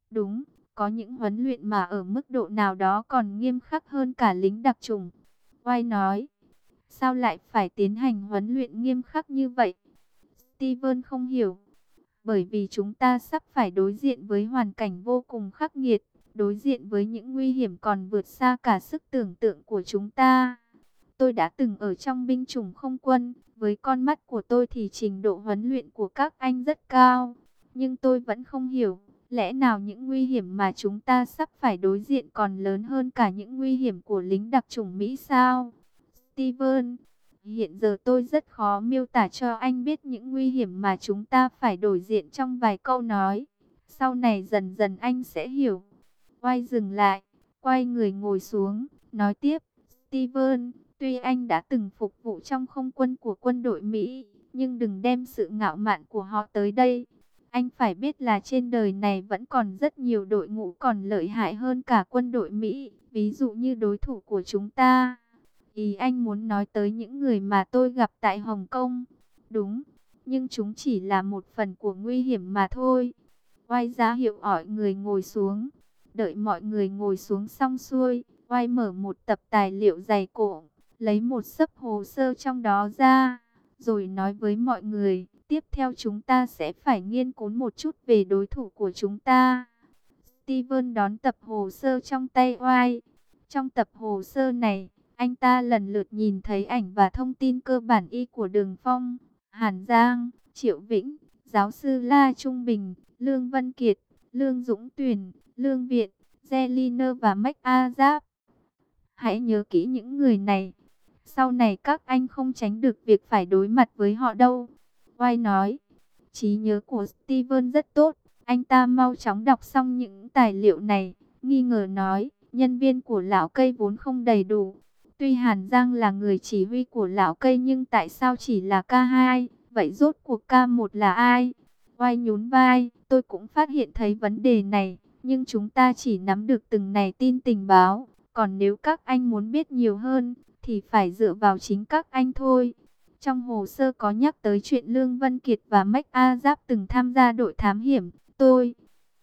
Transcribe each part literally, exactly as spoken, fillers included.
Đúng, có những huấn luyện mà ở mức độ nào đó còn nghiêm khắc hơn cả lính đặc chủng. Oai nói, sao lại phải tiến hành huấn luyện nghiêm khắc như vậy? Steven không hiểu. Bởi vì chúng ta sắp phải đối diện với hoàn cảnh vô cùng khắc nghiệt, đối diện với những nguy hiểm còn vượt xa cả sức tưởng tượng của chúng ta. Tôi đã từng ở trong binh chủng không quân, với con mắt của tôi thì trình độ huấn luyện của các anh rất cao. Nhưng tôi vẫn không hiểu, lẽ nào những nguy hiểm mà chúng ta sắp phải đối diện còn lớn hơn cả những nguy hiểm của lính đặc chủng Mỹ sao? Steven, hiện giờ tôi rất khó miêu tả cho anh biết những nguy hiểm mà chúng ta phải đối diện trong vài câu nói. Sau này dần dần anh sẽ hiểu. Quay dừng lại, quay người ngồi xuống, nói tiếp. Steven, tuy anh đã từng phục vụ trong không quân của quân đội Mỹ, nhưng đừng đem sự ngạo mạn của họ tới đây. Anh phải biết là trên đời này vẫn còn rất nhiều đội ngũ còn lợi hại hơn cả quân đội Mỹ, ví dụ như đối thủ của chúng ta. Ý anh muốn nói tới những người mà tôi gặp tại Hồng Kông. Đúng, nhưng chúng chỉ là một phần của nguy hiểm mà thôi. Oai ra hiệu hỏi người ngồi xuống. Đợi mọi người ngồi xuống xong xuôi, Oai mở một tập tài liệu dày cộm, lấy một xấp hồ sơ trong đó ra, rồi nói với mọi người, tiếp theo chúng ta sẽ phải nghiên cứu một chút về đối thủ của chúng ta. Steven đón tập hồ sơ trong tay Oai. Trong tập hồ sơ này, anh ta lần lượt nhìn thấy ảnh và thông tin cơ bản y của Đường Phong, Hàn Giang, Triệu Vĩnh, giáo sư La Trung Bình, Lương Văn Kiệt, Lương Dũng Tuyền, Lương Viện, Zeliner và Mách A Giáp. Hãy nhớ kỹ những người này. Sau này các anh không tránh được việc phải đối mặt với họ đâu. White nói, trí nhớ của Steven rất tốt. Anh ta mau chóng đọc xong những tài liệu này. Nghi ngờ nói, nhân viên của lão cây vốn không đầy đủ. Tuy Hàn Giang là người chỉ huy của lão cây nhưng tại sao chỉ là K hai? Vậy rốt cuộc K một là ai? White nhún vai, tôi cũng phát hiện thấy vấn đề này. Nhưng chúng ta chỉ nắm được từng này tin tình báo. Còn nếu các anh muốn biết nhiều hơn, thì phải dựa vào chính các anh thôi. Trong hồ sơ có nhắc tới chuyện Lương Văn Kiệt và Mách A Giáp từng tham gia đội thám hiểm. Tôi,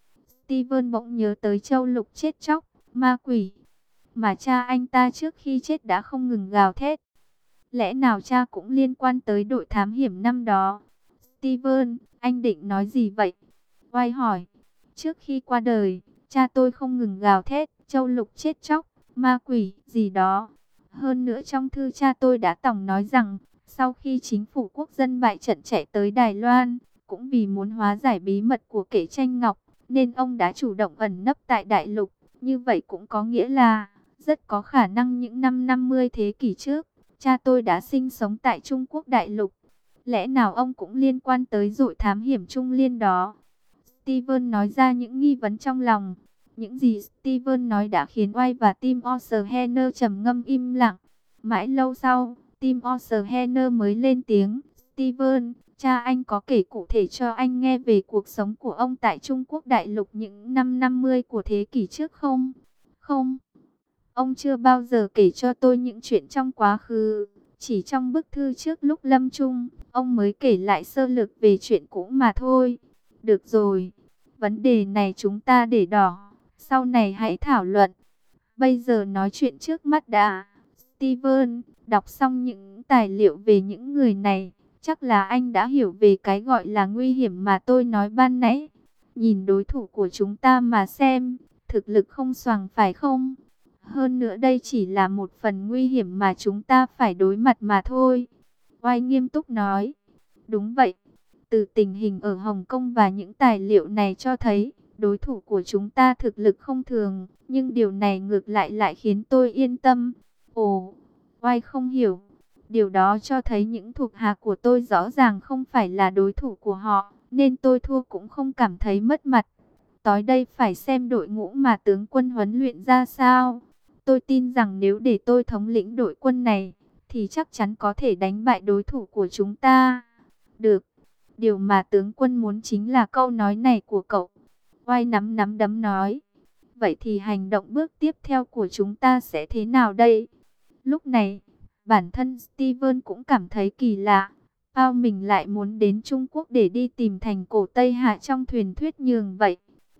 Steven bỗng nhớ tới Châu Lục chết chóc, ma quỷ. Mà cha anh ta trước khi chết đã không ngừng gào thét. Lẽ nào cha cũng liên quan tới đội thám hiểm năm đó? Steven, anh định nói gì vậy? White hỏi. Trước khi qua đời, cha tôi không ngừng gào thét, Châu Lục chết chóc, ma quỷ, gì đó. Hơn nữa trong thư cha tôi đã tòng nói rằng, sau khi chính phủ quốc dân bại trận chạy tới Đài Loan, cũng vì muốn hóa giải bí mật của kẻ tranh ngọc, nên ông đã chủ động ẩn nấp tại đại lục. Như vậy cũng có nghĩa là, rất có khả năng những năm năm mươi thế kỷ trước, cha tôi đã sinh sống tại Trung Quốc đại lục. Lẽ nào ông cũng liên quan tới đội thám hiểm Trung Liên đó? Steven nói ra những nghi vấn trong lòng. Những gì Steven nói đã khiến White và Tim O'Shener trầm ngâm im lặng. Mãi lâu sau, Tim O'Shener mới lên tiếng. Steven, cha anh có kể cụ thể cho anh nghe về cuộc sống của ông tại Trung Quốc đại lục những năm năm mươi của thế kỷ trước không? Không. Ông chưa bao giờ kể cho tôi những chuyện trong quá khứ. Chỉ trong bức thư trước lúc lâm chung, ông mới kể lại sơ lược về chuyện cũ mà thôi. Được rồi, vấn đề này chúng ta để đỏ. Sau này hãy thảo luận. Bây giờ nói chuyện trước mắt đã. Steven, đọc xong những tài liệu về những người này, chắc là anh đã hiểu về cái gọi là nguy hiểm mà tôi nói ban nãy. Nhìn đối thủ của chúng ta mà xem, thực lực không xoàng phải không? Hơn nữa đây chỉ là một phần nguy hiểm mà chúng ta phải đối mặt mà thôi. Oai nghiêm túc nói. Đúng vậy. Từ tình hình ở Hồng Kông và những tài liệu này cho thấy, đối thủ của chúng ta thực lực không thường, nhưng điều này ngược lại lại khiến tôi yên tâm. Ồ, Oai không hiểu. Điều đó cho thấy những thuộc hạ của tôi rõ ràng không phải là đối thủ của họ, nên tôi thua cũng không cảm thấy mất mặt. Tối đây phải xem đội ngũ mà tướng quân huấn luyện ra sao. Tôi tin rằng nếu để tôi thống lĩnh đội quân này, thì chắc chắn có thể đánh bại đối thủ của chúng ta. Được, điều mà tướng quân muốn chính là câu nói này của cậu. Oai nắm nắm đấm nói. Vậy thì hành động bước tiếp theo của chúng ta sẽ thế nào đây? Lúc này, bản thân Steven cũng cảm thấy kỳ lạ. Sao mình lại muốn đến Trung Quốc để đi tìm thành cổ Tây Hạ trong thuyền thuyết nhường vậy?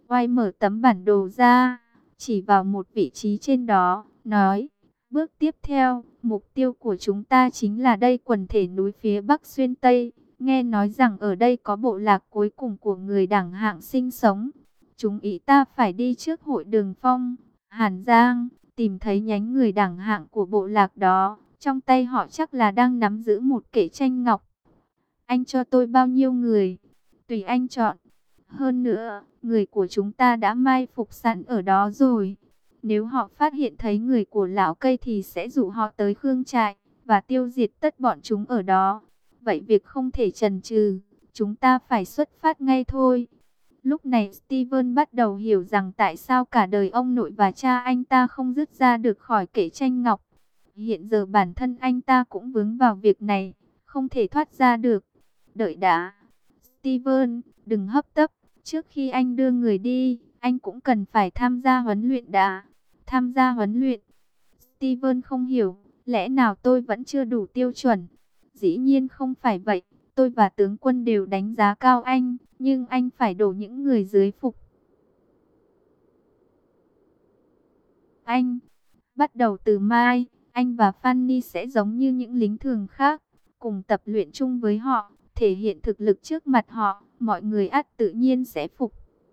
Oai mở tấm bản đồ ra, chỉ vào một vị trí trên đó, nói, bước tiếp theo, mục tiêu của chúng ta chính là đây quần thể núi phía Bắc xuyên Tây. Nghe nói rằng ở đây có bộ lạc cuối cùng của người đẳng hạng sinh sống. Chúng ý ta phải đi trước hội Đường Phong, Hàn Giang, tìm thấy nhánh người đẳng hạng của bộ lạc đó. Trong tay họ chắc là đang nắm giữ một kệ tranh ngọc. Anh cho tôi bao nhiêu người? Tùy anh chọn. Hơn nữa, người của chúng ta đã mai phục sẵn ở đó rồi. Nếu họ phát hiện thấy người của lão cây thì sẽ dụ họ tới Khương Trại và tiêu diệt tất bọn chúng ở đó. Vậy việc không thể chần chừ, chúng ta phải xuất phát ngay thôi. Lúc này Steven bắt đầu hiểu rằng tại sao cả đời ông nội và cha anh ta không dứt ra được khỏi kệ tranh ngọc. Hiện giờ bản thân anh ta cũng vướng vào việc này, không thể thoát ra được. Đợi đã. Steven, đừng hấp tấp. Trước khi anh đưa người đi, anh cũng cần phải tham gia huấn luyện đã. Tham gia huấn luyện. Steven không hiểu, lẽ nào tôi vẫn chưa đủ tiêu chuẩn? Dĩ nhiên không phải vậy. Tôi và tướng quân đều đánh giá cao anh, nhưng anh phải đổ những người dưới phục. Anh, bắt đầu từ mai, anh và Fanny sẽ giống như những lính thường khác, cùng tập luyện chung với họ, thể hiện thực lực trước mặt họ, mọi người ắt tự nhiên sẽ phục.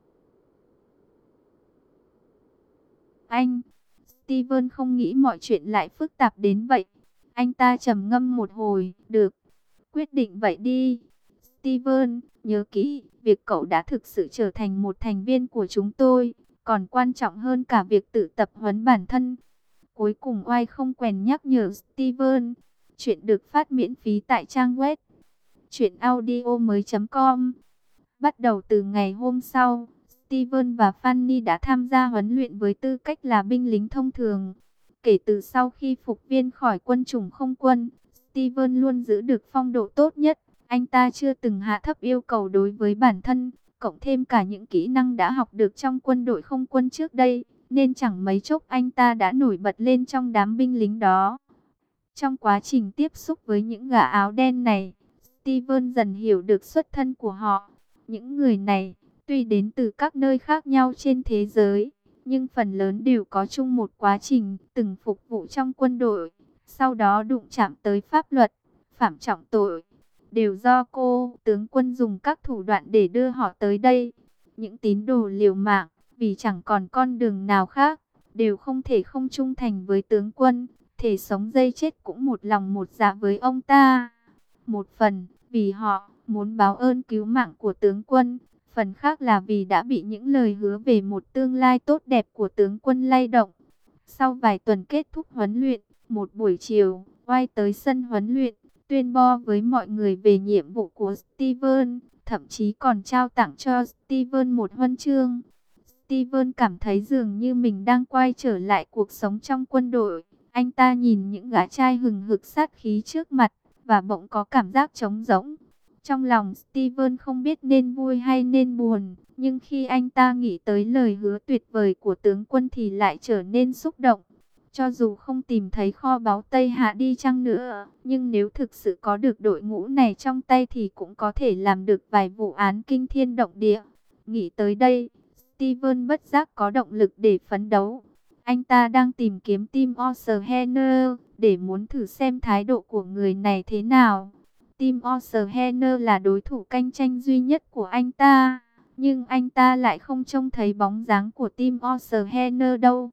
Anh, Steven không nghĩ mọi chuyện lại phức tạp đến vậy. Anh ta trầm ngâm một hồi, được, quyết định vậy đi. Steven, nhớ kỹ, việc cậu đã thực sự trở thành một thành viên của chúng tôi, còn quan trọng hơn cả việc tự tập huấn bản thân. Cuối cùng Oai không quèn nhắc nhở Steven. Chuyện được phát miễn phí tại trang web truyện audio mới chấm com. Bắt đầu từ ngày hôm sau, Steven và Fanny đã tham gia huấn luyện với tư cách là binh lính thông thường. Kể từ sau khi phục viên khỏi quân chủng không quân, Steven luôn giữ được phong độ tốt nhất. Anh ta chưa từng hạ thấp yêu cầu đối với bản thân, cộng thêm cả những kỹ năng đã học được trong quân đội không quân trước đây, nên chẳng mấy chốc anh ta đã nổi bật lên trong đám binh lính đó. Trong quá trình tiếp xúc với những gã áo đen này, Steven dần hiểu được xuất thân của họ. Những người này, tuy đến từ các nơi khác nhau trên thế giới, nhưng phần lớn đều có chung một quá trình từng phục vụ trong quân đội, sau đó đụng chạm tới pháp luật, phạm trọng tội. Đều do cô, tướng quân dùng các thủ đoạn để đưa họ tới đây. Những tín đồ liều mạng, vì chẳng còn con đường nào khác, đều không thể không trung thành với tướng quân, thể sống dây chết cũng một lòng một dạ với ông ta. Một phần, vì họ muốn báo ơn cứu mạng của tướng quân, phần khác là vì đã bị những lời hứa về một tương lai tốt đẹp của tướng quân lay động. Sau vài tuần kết thúc huấn luyện, một buổi chiều, Oai tới sân huấn luyện, tuyên bố với mọi người về nhiệm vụ của Steven, thậm chí còn trao tặng cho Steven một huân chương. Steven cảm thấy dường như mình đang quay trở lại cuộc sống trong quân đội. Anh ta nhìn những gã trai hừng hực sát khí trước mặt, và bỗng có cảm giác trống rỗng. Trong lòng Steven không biết nên vui hay nên buồn, nhưng khi anh ta nghĩ tới lời hứa tuyệt vời của tướng quân thì lại trở nên xúc động. Cho dù không tìm thấy kho báu Tây Hạ đi chăng nữa, nhưng nếu thực sự có được đội ngũ này trong tay thì cũng có thể làm được vài vụ án kinh thiên động địa. Nghĩ tới đây, Steven bất giác có động lực để phấn đấu. Anh ta đang tìm kiếm Tim Osterhener để muốn thử xem thái độ của người này thế nào. Tim Osterhener là đối thủ cạnh tranh duy nhất của anh ta, nhưng anh ta lại không trông thấy bóng dáng của Tim Osterhener đâu.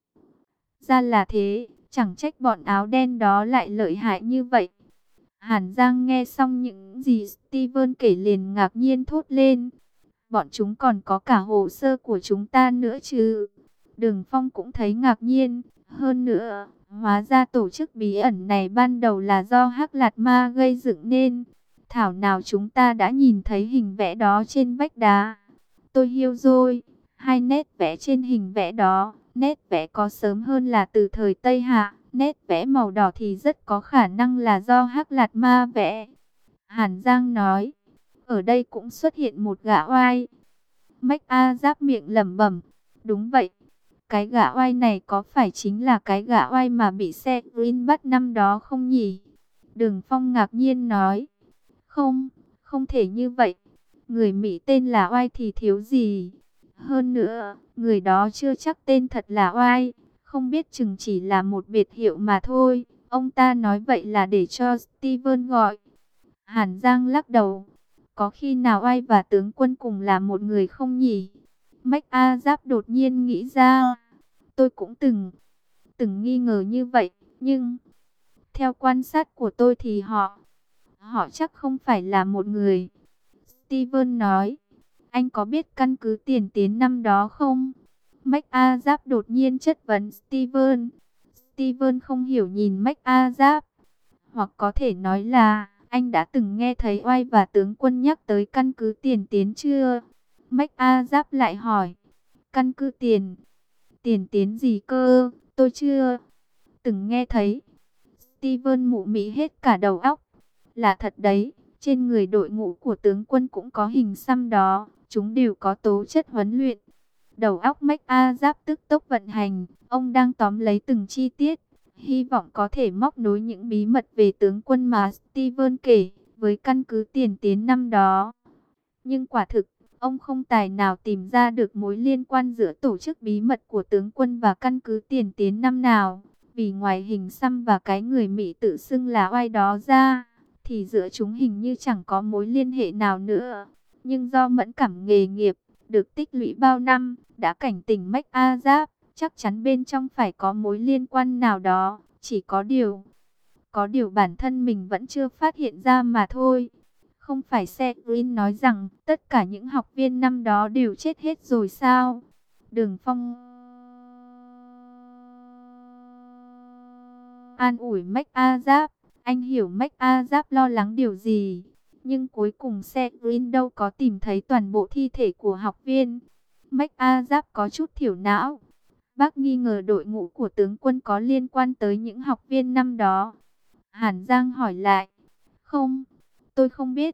Ra là thế, chẳng trách bọn áo đen đó lại lợi hại như vậy. Hàn Giang nghe xong những gì Steven kể liền ngạc nhiên thốt lên. Bọn chúng còn có cả hồ sơ của chúng ta nữa chứ. Đường Phong cũng thấy ngạc nhiên. Hơn nữa, hóa ra tổ chức bí ẩn này ban đầu là do Hắc Lạt Ma gây dựng nên. Thảo nào chúng ta đã nhìn thấy hình vẽ đó trên vách đá. Tôi hiểu rồi, hai nét vẽ trên hình vẽ đó, nét vẽ có sớm hơn là từ thời Tây Hạ, nét vẽ màu đỏ thì rất có khả năng là do Hắc Lạt Ma vẽ. Hàn Giang nói, ở đây cũng xuất hiện một gã oai. Mách A giáp miệng lẩm bẩm, đúng vậy. Cái gã oai này có phải chính là cái gã oai mà bị xe Green bắt năm đó không nhỉ? Đường Phong ngạc nhiên nói, không, không thể như vậy. Người Mỹ tên là oai thì thiếu gì? Hơn nữa, người đó chưa chắc tên thật là Oai, không biết chừng chỉ là một biệt hiệu mà thôi. Ông ta nói vậy là để cho Steven gọi. Hàn Giang lắc đầu. Có khi nào Oai và tướng quân cùng là một người không nhỉ? MacArthur đột nhiên nghĩ ra. Tôi cũng từng, từng nghi ngờ như vậy, nhưng theo quan sát của tôi thì họ, họ chắc không phải là một người. Steven nói. Anh có biết căn cứ tiền tiến năm đó không? MacArthur đột nhiên chất vấn Steven. Steven không hiểu nhìn MacArthur. Hoặc có thể nói là, anh đã từng nghe thấy Oai và tướng quân nhắc tới căn cứ tiền tiến chưa? MacArthur lại hỏi. Căn cứ tiền? Tiền tiến gì cơ? Tôi chưa từng nghe thấy. Steven mụ mị hết cả đầu óc. Là thật đấy, trên người đội ngũ của tướng quân cũng có hình xăm đó. Chúng đều có tố chất huấn luyện. Đầu óc MacArthur tức tốc vận hành. Ông đang tóm lấy từng chi tiết, hy vọng có thể móc nối những bí mật về tướng quân mà Steven kể với căn cứ tiền tiến năm đó. Nhưng quả thực, ông không tài nào tìm ra được mối liên quan giữa tổ chức bí mật của tướng quân và căn cứ tiền tiến năm nào. Vì ngoài hình xăm và cái người Mỹ tự xưng là Oai đó ra, thì giữa chúng hình như chẳng có mối liên hệ nào nữa. Nhưng do mẫn cảm nghề nghiệp, được tích lũy bao năm, đã cảnh tỉnh MacArthur, chắc chắn bên trong phải có mối liên quan nào đó, chỉ có điều, có điều bản thân mình vẫn chưa phát hiện ra mà thôi. Không phải Seguin nói rằng tất cả những học viên năm đó đều chết hết rồi sao? Đường Phong an ủi MacArthur. Anh hiểu MacArthur lo lắng điều gì, nhưng cuối cùng Seguin đâu có tìm thấy toàn bộ thi thể của học viên. MacArthur có chút thiểu não. Bác nghi ngờ đội ngũ của tướng quân có liên quan tới những học viên năm đó. Hàn Giang hỏi lại. Không, tôi không biết.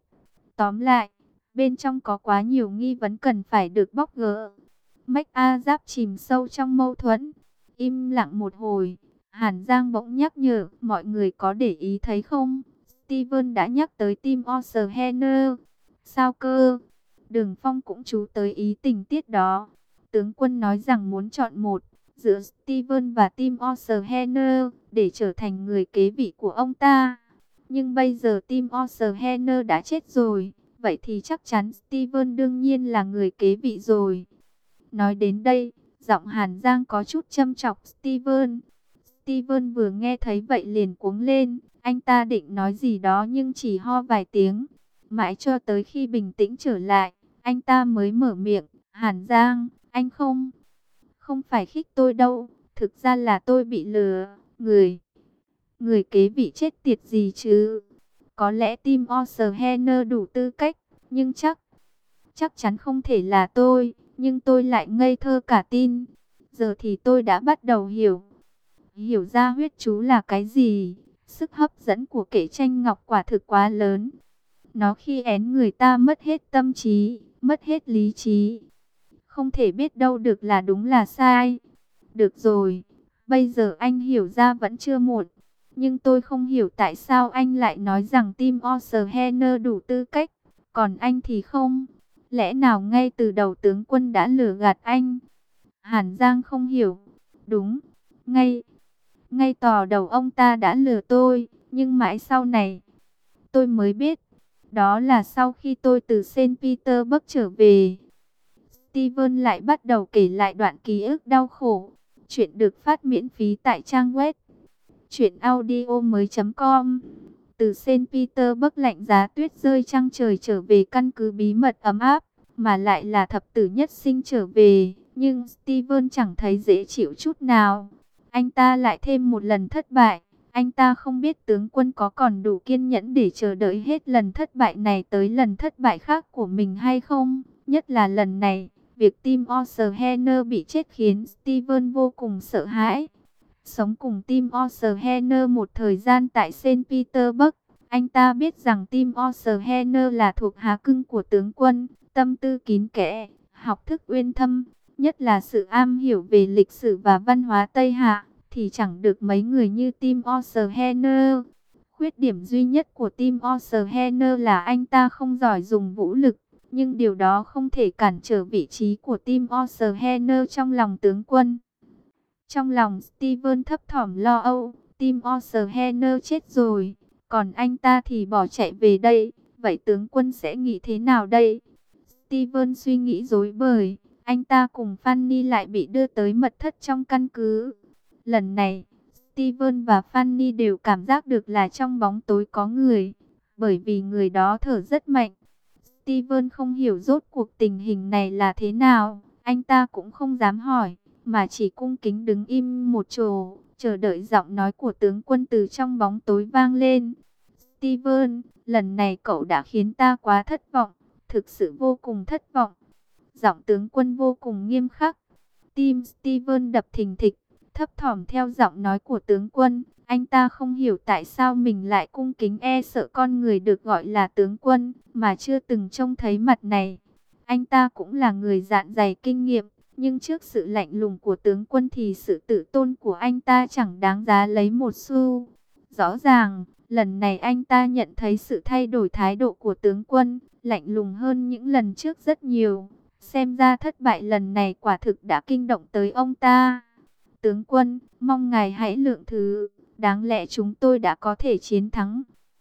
Tóm lại, bên trong có quá nhiều nghi vấn cần phải được bóc gỡ. MacArthur chìm sâu trong mâu thuẫn. Im lặng một hồi, Hàn Giang bỗng nhắc nhở, mọi người có để ý thấy không? Steven đã nhắc tới Tim O'Shanter. Sao cơ? Đường Phong cũng chú tới ý tình tiết đó. Tướng quân nói rằng muốn chọn một giữa Steven và Tim O'Shanter để trở thành người kế vị của ông ta. Nhưng bây giờ Tim O'Shanter đã chết rồi, vậy thì chắc chắn Steven đương nhiên là người kế vị rồi. Nói đến đây, giọng Hàn Giang có chút châm chọc Steven. Steven vừa nghe thấy vậy liền cuống lên. Anh ta định nói gì đó nhưng chỉ ho vài tiếng. Mãi cho tới khi bình tĩnh trở lại, anh ta mới mở miệng. Hàn Giang, anh không, không phải khích tôi đâu. Thực ra là tôi bị lừa. Người, người kế vị chết tiệt gì chứ? Có lẽ Tim O'Shanter đủ tư cách, nhưng chắc, chắc chắn không thể là tôi. Nhưng tôi lại ngây thơ cả tin. Giờ thì tôi đã bắt đầu hiểu. Hiểu ra huyết chú là cái gì? Sức hấp dẫn của kẻ tranh ngọc quả thực quá lớn. Nó khi én người ta mất hết tâm trí, mất hết lý trí. Không thể biết đâu được là đúng là sai. Được rồi, bây giờ anh hiểu ra vẫn chưa muộn. Nhưng tôi không hiểu tại sao anh lại nói rằng Tim O'Shanter đủ tư cách, còn anh thì không. Lẽ nào ngay từ đầu tướng quân đã lừa gạt anh? Hàn Giang không hiểu. Đúng, ngay, ngay tò đầu ông ta đã lừa tôi, nhưng mãi sau này, tôi mới biết. Đó là sau khi tôi từ Saint Petersburg trở về. Steven lại bắt đầu kể lại đoạn ký ức đau khổ. Chuyện được phát miễn phí tại trang web truyện audio mới chấm com. Từ Saint Petersburg lạnh giá tuyết rơi trăng trời trở về căn cứ bí mật ấm áp, mà lại là thập tử nhất sinh trở về. Nhưng Steven chẳng thấy dễ chịu chút nào. Anh ta lại thêm một lần thất bại. Anh ta không biết tướng quân có còn đủ kiên nhẫn để chờ đợi hết lần thất bại này tới lần thất bại khác của mình hay không. Nhất là lần này, việc Tim O'Shanter bị chết khiến Steven vô cùng sợ hãi. Sống cùng Tim O'Shanter một thời gian tại Saint Petersburg, anh ta biết rằng Tim O'Shanter là thuộc hạ cưng của tướng quân, tâm tư kín kẽ, học thức uyên thâm, nhất là sự am hiểu về lịch sử và văn hóa Tây Hạ, thì chẳng được mấy người như Tim O'Shanter. Khuyết điểm duy nhất của Tim O'Shanter là anh ta không giỏi dùng vũ lực, nhưng điều đó không thể cản trở vị trí của Tim Osterheiner trong lòng tướng quân. Trong lòng Steven thấp thỏm lo âu, Tim Osterheiner chết rồi, còn anh ta thì bỏ chạy về đây, vậy tướng quân sẽ nghĩ thế nào đây? Steven suy nghĩ rối bời, anh ta cùng Fanny lại bị đưa tới mật thất trong căn cứ. Lần này, Steven và Fanny đều cảm giác được là trong bóng tối có người, bởi vì người đó thở rất mạnh. Steven không hiểu rốt cuộc tình hình này là thế nào, anh ta cũng không dám hỏi, mà chỉ cung kính đứng im một chỗ, chờ đợi giọng nói của tướng quân từ trong bóng tối vang lên. Steven, lần này cậu đã khiến ta quá thất vọng, thực sự vô cùng thất vọng. Giọng tướng quân vô cùng nghiêm khắc. Tim Steven đập thình thịch, thấp thỏm theo giọng nói của tướng quân. Anh ta không hiểu tại sao mình lại cung kính e sợ con người được gọi là tướng quân, mà chưa từng trông thấy mặt này. Anh ta cũng là người dạn dày kinh nghiệm, nhưng trước sự lạnh lùng của tướng quân thì sự tự tôn của anh ta chẳng đáng giá lấy một xu. Rõ ràng, lần này anh ta nhận thấy sự thay đổi thái độ của tướng quân, lạnh lùng hơn những lần trước rất nhiều. Xem ra thất bại lần này quả thực đã kinh động tới ông ta. Tướng quân, mong ngài hãy lượng thứ, đáng lẽ chúng tôi đã có thể chiến thắng.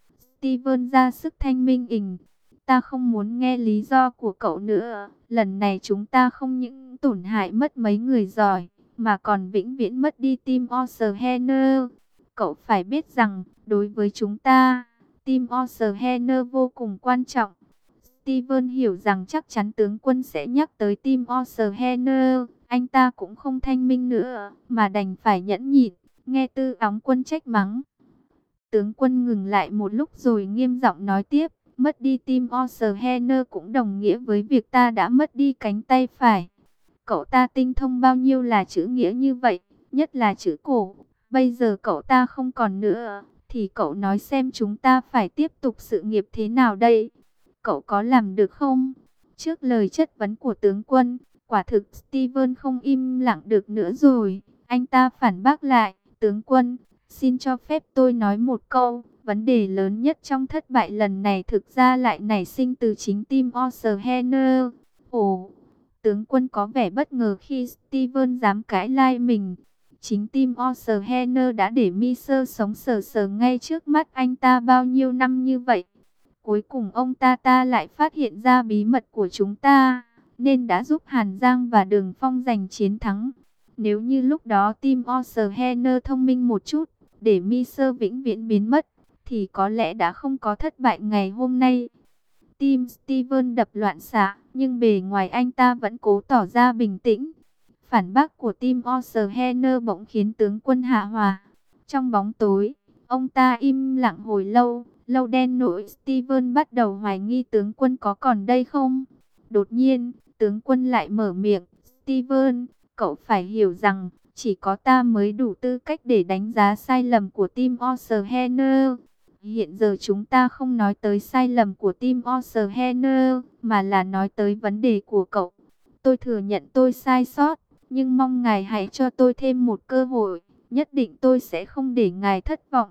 Steven ra sức thanh minh ình. Ta không muốn nghe lý do của cậu nữa. Lần này chúng ta không những tổn hại mất mấy người giỏi, mà còn vĩnh viễn mất đi Tim Osterheiner. Cậu phải biết rằng, đối với chúng ta, Tim Osterheiner vô cùng quan trọng. Steven hiểu rằng chắc chắn tướng quân sẽ nhắc tới Tim Osterheiner. Anh ta cũng không thanh minh nữa, mà đành phải nhẫn nhịn, nghe Tư Óng Quân trách mắng. Tướng quân ngừng lại một lúc rồi nghiêm giọng nói tiếp, mất đi Tim Osterheiner cũng đồng nghĩa với việc ta đã mất đi cánh tay phải. Cậu ta tinh thông bao nhiêu là chữ nghĩa như vậy, nhất là chữ cổ. Bây giờ cậu ta không còn nữa, thì cậu nói xem chúng ta phải tiếp tục sự nghiệp thế nào đây? Cậu có làm được không? Trước lời chất vấn của tướng quân, quả thực Steven không im lặng được nữa rồi. Anh ta phản bác lại, tướng quân, xin cho phép tôi nói một câu. Vấn đề lớn nhất trong thất bại lần này thực ra lại nảy sinh từ chính Tim Osterheiner. Ồ, tướng quân có vẻ bất ngờ khi Steven dám cãi lại mình. Chính Tim Osterheiner đã để Miser sống sờ sờ ngay trước mắt anh ta bao nhiêu năm như vậy. Cuối cùng ông ta ta lại phát hiện ra bí mật của chúng ta, nên đã giúp Hàn Giang và Đường Phong giành chiến thắng. Nếu như lúc đó Tim Osterheiner thông minh một chút, để Miser vĩnh viễn biến mất, thì có lẽ đã không có thất bại ngày hôm nay. Tim Steven đập loạn xạ, nhưng bề ngoài anh ta vẫn cố tỏ ra bình tĩnh. Phản bác của Tim Osterheiner bỗng khiến tướng quân hạ hỏa. Trong bóng tối, ông ta im lặng hồi lâu, lâu đen nổi Steven bắt đầu hoài nghi tướng quân có còn đây không. Đột nhiên, tướng quân lại mở miệng, Steven, cậu phải hiểu rằng, chỉ có ta mới đủ tư cách để đánh giá sai lầm của Tim Osterheiner. Hiện giờ chúng ta không nói tới sai lầm của Tim Osterheiner, mà là nói tới vấn đề của cậu. Tôi thừa nhận tôi sai sót, nhưng mong ngài hãy cho tôi thêm một cơ hội, nhất định tôi sẽ không để ngài thất vọng.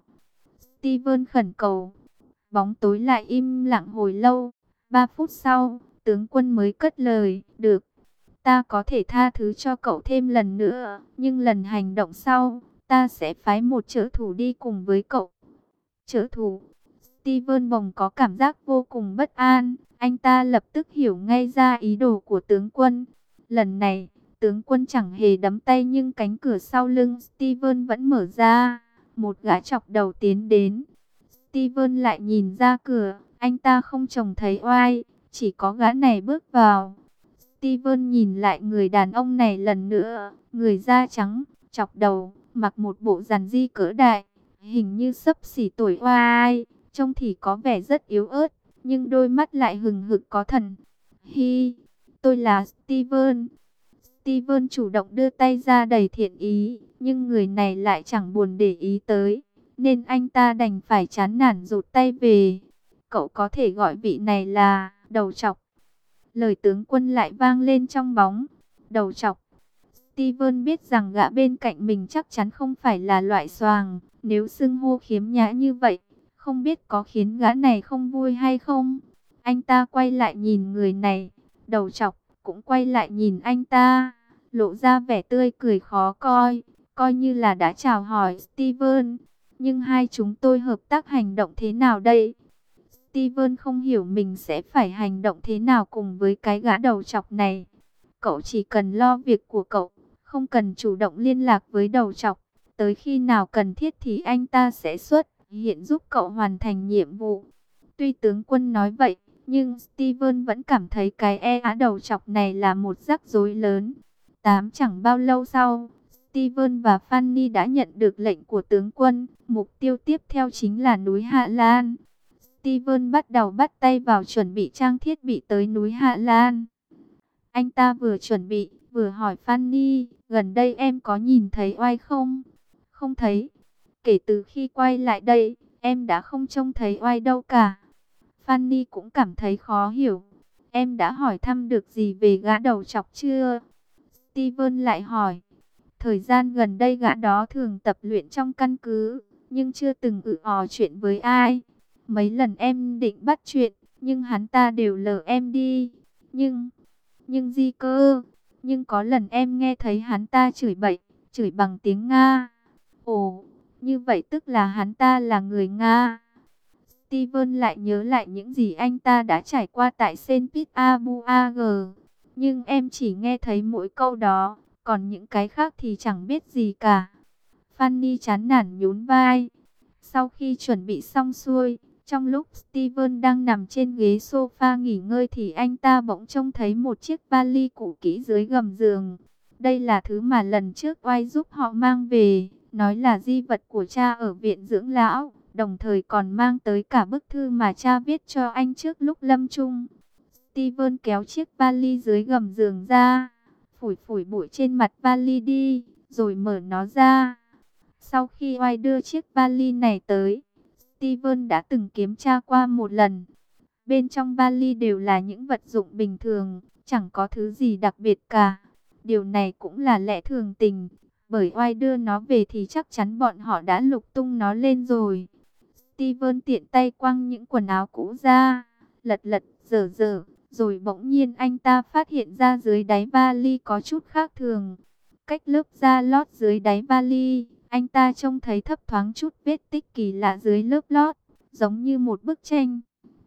Steven khẩn cầu. Bóng tối lại im lặng hồi lâu. Ba phút sau, tướng quân mới cất lời, được. Ta có thể tha thứ cho cậu thêm lần nữa, nhưng lần hành động sau, ta sẽ phái một trợ thủ đi cùng với cậu. Trợ thủ? Steven bỗng có cảm giác vô cùng bất an. Anh ta lập tức hiểu ngay ra ý đồ của tướng quân. Lần này, tướng quân chẳng hề đấm tay nhưng cánh cửa sau lưng Steven vẫn mở ra. Một gã chọc đầu tiến đến. Steven lại nhìn ra cửa, anh ta không trông thấy oai, chỉ có gã này bước vào. Steven nhìn lại người đàn ông này lần nữa, người da trắng, chọc đầu, mặc một bộ giản di cỡ đại, hình như xấp xỉ tuổi oai, trông thì có vẻ rất yếu ớt, nhưng đôi mắt lại hừng hực có thần. Hi, tôi là Steven. Steven chủ động đưa tay ra đầy thiện ý, nhưng người này lại chẳng buồn để ý tới, nên anh ta đành phải chán nản rụt tay về. Cậu có thể gọi vị này là đầu trọc. Lời tướng quân lại vang lên trong bóng. Đầu trọc. Steven biết rằng gã bên cạnh mình chắc chắn không phải là loại xoàng. Nếu xưng hô khiếm nhã như vậy, không biết có khiến gã này không vui hay không. Anh ta quay lại nhìn người này, đầu trọc cũng quay lại nhìn anh ta, lộ ra vẻ tươi cười khó coi, coi như là đã chào hỏi Steven. Nhưng hai chúng tôi hợp tác hành động thế nào đây? Steven không hiểu mình sẽ phải hành động thế nào cùng với cái gã đầu trọc này. Cậu chỉ cần lo việc của cậu, không cần chủ động liên lạc với đầu trọc. Tới khi nào cần thiết thì anh ta sẽ xuất hiện giúp cậu hoàn thành nhiệm vụ. Tuy tướng quân nói vậy, nhưng Steven vẫn cảm thấy cái e á đầu trọc này là một rắc rối lớn. Tám chẳng bao lâu sau, Steven và Fanny đã nhận được lệnh của tướng quân. Mục tiêu tiếp theo chính là núi Hạ Lan. Steven bắt đầu bắt tay vào chuẩn bị trang thiết bị tới núi Hạ Lan. Anh ta vừa chuẩn bị, vừa hỏi Fanny, gần đây em có nhìn thấy oai không? Không thấy. Kể từ khi quay lại đây, em đã không trông thấy oai đâu cả. Fanny cũng cảm thấy khó hiểu. Em đã hỏi thăm được gì về gã đầu trọc chưa? Steven lại hỏi. Thời gian gần đây gã đó thường tập luyện trong căn cứ, nhưng chưa từng ự ò chuyện với ai. Mấy lần em định bắt chuyện, nhưng hắn ta đều lờ em đi. Nhưng, nhưng gì cơ? Nhưng có lần em nghe thấy hắn ta chửi bậy, chửi bằng tiếng Nga. Ồ, như vậy tức là hắn ta là người Nga. Steven lại nhớ lại những gì anh ta đã trải qua tại Saint Petersburg. Nhưng em chỉ nghe thấy mỗi câu đó, còn những cái khác thì chẳng biết gì cả. Fanny chán nản nhún vai. Sau khi chuẩn bị xong xuôi, trong lúc Steven đang nằm trên ghế sofa nghỉ ngơi thì anh ta bỗng trông thấy một chiếc vali cũ kỹ dưới gầm giường. Đây là thứ mà lần trước oai giúp họ mang về, nói là di vật của cha ở viện dưỡng lão, đồng thời còn mang tới cả bức thư mà cha viết cho anh trước lúc lâm chung. Steven kéo chiếc vali dưới gầm giường ra, phủi phủi bụi trên mặt vali đi, rồi mở nó ra. Sau khi oai đưa chiếc vali này tới, Steven đã từng kiểm tra qua một lần. Bên trong vali đều là những vật dụng bình thường, chẳng có thứ gì đặc biệt cả. Điều này cũng là lẽ thường tình, bởi oai đưa nó về thì chắc chắn bọn họ đã lục tung nó lên rồi. Steven tiện tay quăng những quần áo cũ ra, lật lật, dở dở, rồi bỗng nhiên anh ta phát hiện ra dưới đáy vali có chút khác thường. Cách lớp da lót dưới đáy vali, anh ta trông thấy thấp thoáng chút vết tích kỳ lạ dưới lớp lót, giống như một bức tranh.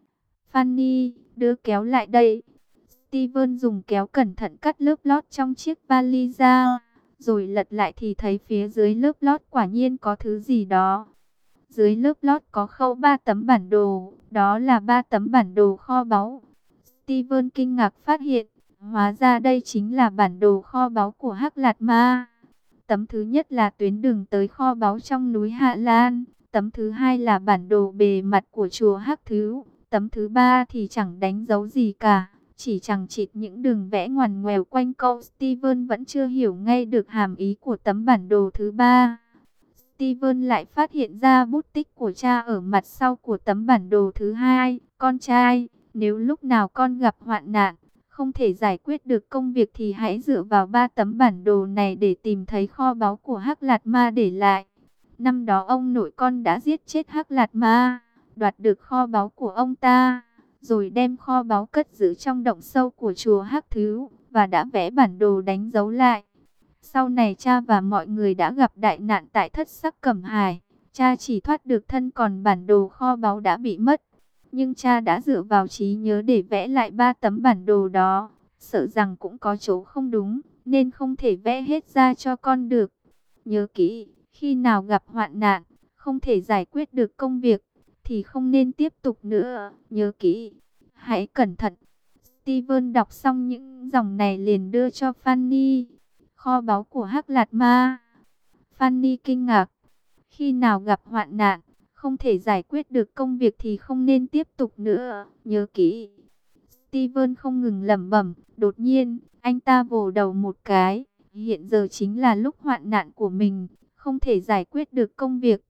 Fanny, đưa kéo lại đây. Steven dùng kéo cẩn thận cắt lớp lót trong chiếc vali ra, rồi lật lại thì thấy phía dưới lớp lót quả nhiên có thứ gì đó. Dưới lớp lót có khâu ba tấm bản đồ, đó là ba tấm bản đồ kho báu. Steven kinh ngạc phát hiện, hóa ra đây chính là bản đồ kho báu của Hắc Lạt Ma. Tấm thứ nhất là tuyến đường tới kho báu trong núi Hạ Lan. Tấm thứ hai là bản đồ bề mặt của chùa Hắc Thứ. Tấm thứ ba thì chẳng đánh dấu gì cả, chỉ chẳng chịt những đường vẽ ngoằn ngoèo quanh câu. Steven vẫn chưa hiểu ngay được hàm ý của tấm bản đồ thứ ba. Steven lại phát hiện ra bút tích của cha ở mặt sau của tấm bản đồ thứ hai. Con trai, nếu lúc nào con gặp hoạn nạn, không thể giải quyết được công việc thì hãy dựa vào ba tấm bản đồ này để tìm thấy kho báu của Hắc Lạt Ma để lại. Năm đó ông nội con đã giết chết Hắc Lạt Ma, đoạt được kho báu của ông ta, rồi đem kho báu cất giữ trong động sâu của chùa Hắc Thứ, và đã vẽ bản đồ đánh dấu lại. Sau này cha và mọi người đã gặp đại nạn tại Thất Sắc Cẩm Hải, cha chỉ thoát được thân còn bản đồ kho báu đã bị mất. Nhưng cha đã dựa vào trí nhớ để vẽ lại ba tấm bản đồ đó, sợ rằng cũng có chỗ không đúng, nên không thể vẽ hết ra cho con được. Nhớ kỹ, khi nào gặp hoạn nạn, không thể giải quyết được công việc, thì không nên tiếp tục nữa. Nhớ kỹ, hãy cẩn thận. Steven đọc xong những dòng này liền đưa cho Fanny. Kho báu của Hắc Lạt Ma. Fanny kinh ngạc. Khi nào gặp hoạn nạn, không thể giải quyết được công việc thì không nên tiếp tục nữa. Nhớ kỹ. Steven không ngừng lẩm bẩm. Đột nhiên, anh ta vồ đầu một cái. Hiện giờ chính là lúc hoạn nạn của mình, không thể giải quyết được công việc.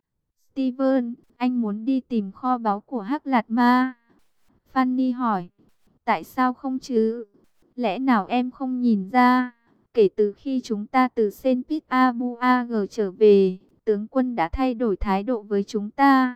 Steven, anh muốn đi tìm kho báu của Hắc Lạt Ma. Fanny hỏi. Tại sao không chứ? Lẽ nào em không nhìn ra? Kể từ khi chúng ta từ Saint Petersburg trở về, tướng quân đã thay đổi thái độ với chúng ta.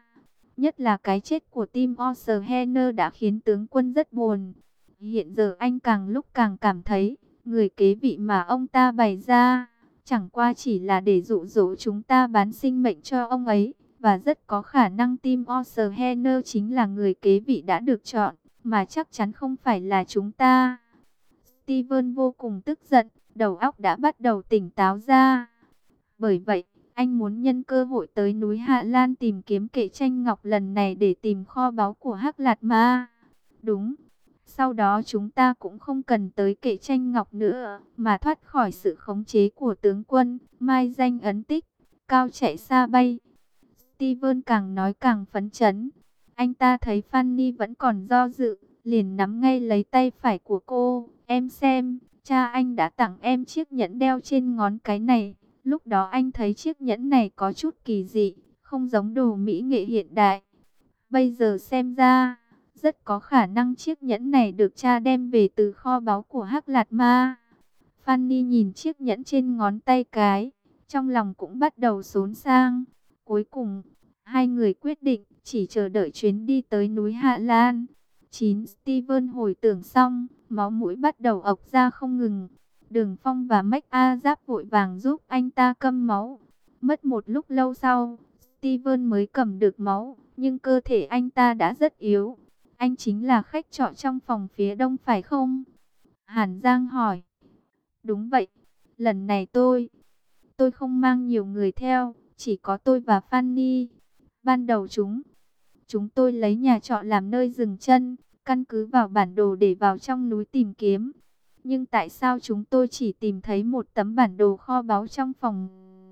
Nhất là cái chết của Tim Osterhener đã khiến tướng quân rất buồn. Hiện giờ anh càng lúc càng cảm thấy, người kế vị mà ông ta bày ra, chẳng qua chỉ là để dụ dỗ chúng ta bán sinh mệnh cho ông ấy. Và rất có khả năng Tim Osterhener chính là người kế vị đã được chọn, mà chắc chắn không phải là chúng ta. Steven vô cùng tức giận, đầu óc đã bắt đầu tỉnh táo ra. Bởi vậy, anh muốn nhân cơ hội tới núi Hạ Lan tìm kiếm kệ tranh ngọc lần này để tìm kho báu của Hắc Lạt Ma. Đúng, sau đó chúng ta cũng không cần tới kệ tranh ngọc nữa, mà thoát khỏi sự khống chế của tướng quân, mai danh ấn tích, cao chạy xa bay. Steven càng nói càng phấn chấn. Anh ta thấy Fanny vẫn còn do dự, liền nắm ngay lấy tay phải của cô. Em xem, cha anh đã tặng em chiếc nhẫn đeo trên ngón cái này. Lúc đó anh thấy chiếc nhẫn này có chút kỳ dị, không giống đồ mỹ nghệ hiện đại. Bây giờ xem ra, rất có khả năng chiếc nhẫn này được cha đem về từ kho báu của Hắc Lạt Ma. Fanny nhìn chiếc nhẫn trên ngón tay cái, trong lòng cũng bắt đầu xốn sang. Cuối cùng, hai người quyết định chỉ chờ đợi chuyến đi tới núi Hạ Lan. chín. Steven hồi tưởng xong, máu mũi bắt đầu ộc ra không ngừng. Đường Phong và McAdams vội vàng giúp anh ta câm máu. Mất một lúc lâu sau, Steven mới cầm được máu, nhưng cơ thể anh ta đã rất yếu. Anh chính là khách trọ trong phòng phía đông phải không? Hàn Giang hỏi. Đúng vậy, lần này tôi, tôi không mang nhiều người theo, chỉ có tôi và Fanny. Ban đầu chúng, chúng tôi lấy nhà trọ làm nơi dừng chân, căn cứ vào bản đồ để vào trong núi tìm kiếm. Nhưng tại sao chúng tôi chỉ tìm thấy một tấm bản đồ kho báu trong phòng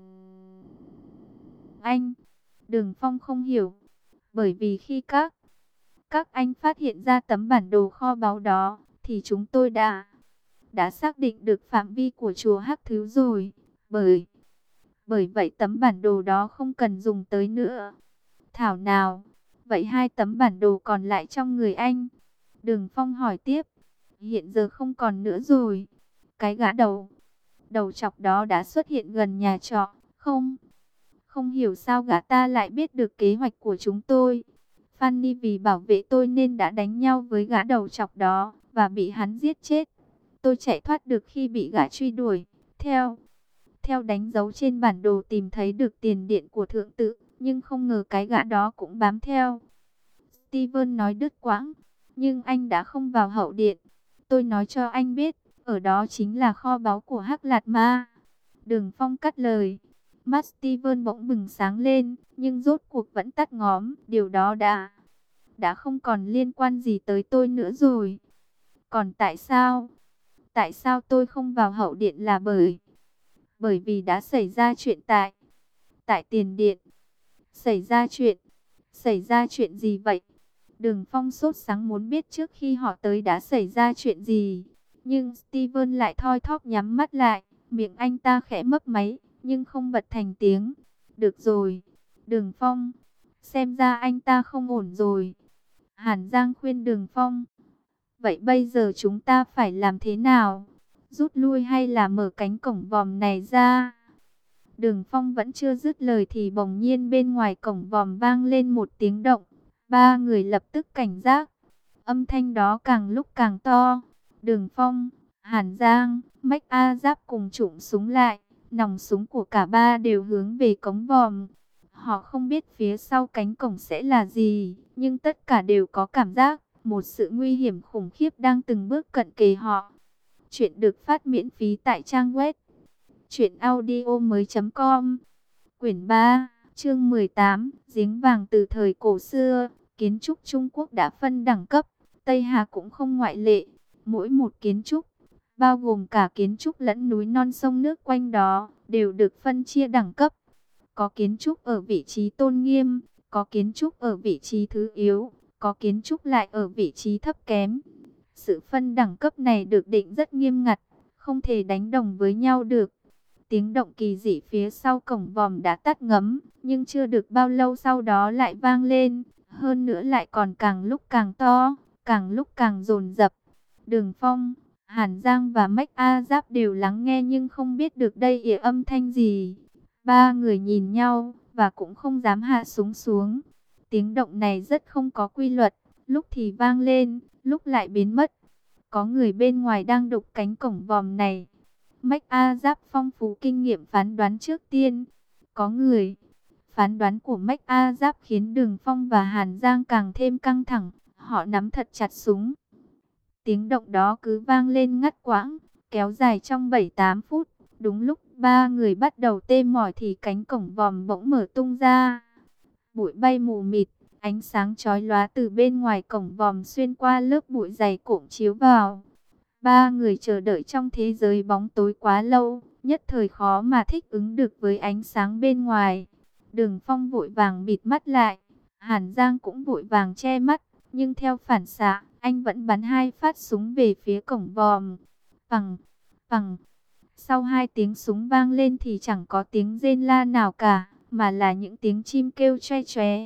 anh? Đường Phong không hiểu. Bởi vì khi các các anh phát hiện ra tấm bản đồ kho báu đó, thì chúng tôi đã đã xác định được phạm vi của chùa Hắc Thứ rồi. Bởi bởi vậy tấm bản đồ đó không cần dùng tới nữa. Thảo nào, vậy hai tấm bản đồ còn lại trong người anh? Đường Phong hỏi tiếp. Hiện giờ không còn nữa rồi. Cái gã đầu đầu chọc đó đã xuất hiện gần nhà trọ. Không, không hiểu sao gã ta lại biết được kế hoạch của chúng tôi. Fanny vì bảo vệ tôi nên đã đánh nhau với gã đầu chọc đó và bị hắn giết chết. Tôi chạy thoát được khi bị gã truy đuổi. Theo theo đánh dấu trên bản đồ tìm thấy được tiền điện của thượng tự, nhưng không ngờ cái gã đó cũng bám theo. Steven nói đứt quãng. Nhưng anh đã không vào hậu điện. Tôi nói cho anh biết, ở đó chính là kho báu của Hắc Lạt Ma. Đường Phong cắt lời. Mắt Steven bỗng bừng sáng lên, nhưng rốt cuộc vẫn tắt ngóm. Điều đó đã, đã không còn liên quan gì tới tôi nữa rồi. Còn tại sao? Tại sao tôi không vào hậu điện là bởi... Bởi vì đã xảy ra chuyện tại... Tại tiền điện. Xảy ra chuyện... Xảy ra chuyện gì vậy? Đường Phong sốt sắng muốn biết trước khi họ tới đã xảy ra chuyện gì. Nhưng Steven lại thoi thóp nhắm mắt lại. Miệng anh ta khẽ mấp máy, nhưng không bật thành tiếng. Được rồi, Đường Phong. Xem ra anh ta không ổn rồi. Hàn Giang khuyên Đường Phong. Vậy bây giờ chúng ta phải làm thế nào? Rút lui hay là mở cánh cổng vòm này ra? Đường Phong vẫn chưa dứt lời thì bỗng nhiên bên ngoài cổng vòm vang lên một tiếng động. Ba người lập tức cảnh giác. Âm thanh đó càng lúc càng to. Đường Phong, Hàn Giang, McAdams cùng chụm súng lại. Nòng súng của cả ba đều hướng về cống vòm. Họ không biết phía sau cánh cổng sẽ là gì, nhưng tất cả đều có cảm giác một sự nguy hiểm khủng khiếp đang từng bước cận kề họ. Chuyện được phát miễn phí tại trang web truyện audio mới chấm com. Quyển ba, chương mười tám, giếng vàng từ thời cổ xưa. Kiến trúc Trung Quốc đã phân đẳng cấp, Tây Hà cũng không ngoại lệ. Mỗi một kiến trúc, bao gồm cả kiến trúc lẫn núi non sông nước quanh đó, đều được phân chia đẳng cấp. Có kiến trúc ở vị trí tôn nghiêm, có kiến trúc ở vị trí thứ yếu, có kiến trúc lại ở vị trí thấp kém. Sự phân đẳng cấp này được định rất nghiêm ngặt, không thể đánh đồng với nhau được. Tiếng động kỳ dị phía sau cổng vòm đã tắt ngấm, nhưng chưa được bao lâu sau đó lại vang lên. Hơn nữa lại còn càng lúc càng to, càng lúc càng dồn dập. Đường Phong, Hàn Giang và McAdams đều lắng nghe nhưng không biết được đây ỉa âm thanh gì. Ba người nhìn nhau và cũng không dám hạ súng xuống. Tiếng động này rất không có quy luật, lúc thì vang lên, lúc lại biến mất. Có người bên ngoài đang đục cánh cổng vòm này. Mách A Giáp phong phú kinh nghiệm phán đoán trước tiên. Có người. Phán đoán của Mách A Giáp khiến Đường Phong và Hàn Giang càng thêm căng thẳng. Họ nắm thật chặt súng. Tiếng động đó cứ vang lên ngắt quãng, kéo dài trong bảy tám phút. Đúng lúc ba người bắt đầu tê mỏi thì cánh cổng vòm bỗng mở tung ra. Bụi bay mù mịt, ánh sáng chói lóa từ bên ngoài cổng vòm xuyên qua lớp bụi dày cộm chiếu vào. Ba người chờ đợi trong thế giới bóng tối quá lâu, nhất thời khó mà thích ứng được với ánh sáng bên ngoài. Đường Phong vội vàng bịt mắt lại, Hàn Giang cũng vội vàng che mắt, nhưng theo phản xạ, anh vẫn bắn hai phát súng về phía cổng vòm. Phằng, phằng. Sau hai tiếng súng vang lên thì chẳng có tiếng rên la nào cả, mà là những tiếng chim kêu choe choé.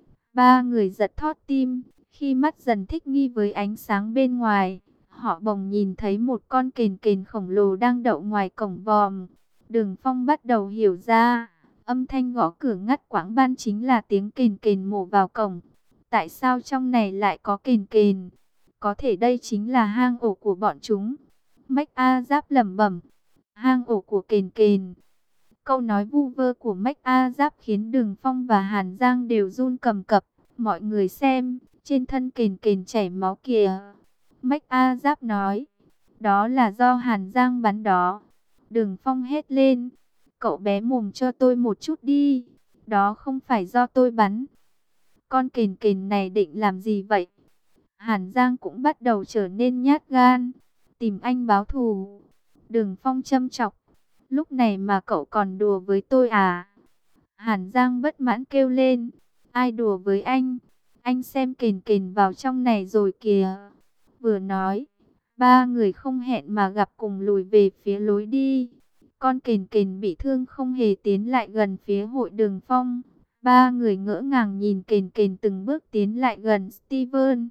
Ba người giật thót tim, khi mắt dần thích nghi với ánh sáng bên ngoài, họ bỗng nhìn thấy một con kền kền khổng lồ đang đậu ngoài cổng vòm. Đường Phong bắt đầu hiểu ra, âm thanh gõ cửa ngắt quãng ban chính là tiếng kền kền mổ vào cổng. Tại sao trong này lại có kền kền? Có thể đây chính là hang ổ của bọn chúng. Mách A Giáp lẩm bẩm, hang ổ của kền kền. Câu nói vu vơ của Mách A Giáp khiến Đường Phong và Hàn Giang đều run cầm cập. Mọi người xem, trên thân kền kền chảy máu kìa. Mách A Giáp nói, đó là do Hàn Giang bắn đó. Đường Phong hét lên, cậu bé mồm cho tôi một chút đi. Đó không phải do tôi bắn. Con kền kền này định làm gì vậy? Hàn Giang cũng bắt đầu trở nên nhát gan, tìm anh báo thù. Đường Phong châm chọc, lúc này mà cậu còn đùa với tôi à? Hàn Giang bất mãn kêu lên, ai đùa với anh? Anh xem kền kền vào trong này rồi kìa. Vừa nói, ba người không hẹn mà gặp cùng lùi về phía lối đi. Con kền kền bị thương không hề tiến lại gần phía hội Đường Phong. Ba người ngỡ ngàng nhìn kền kền từng bước tiến lại gần Steven.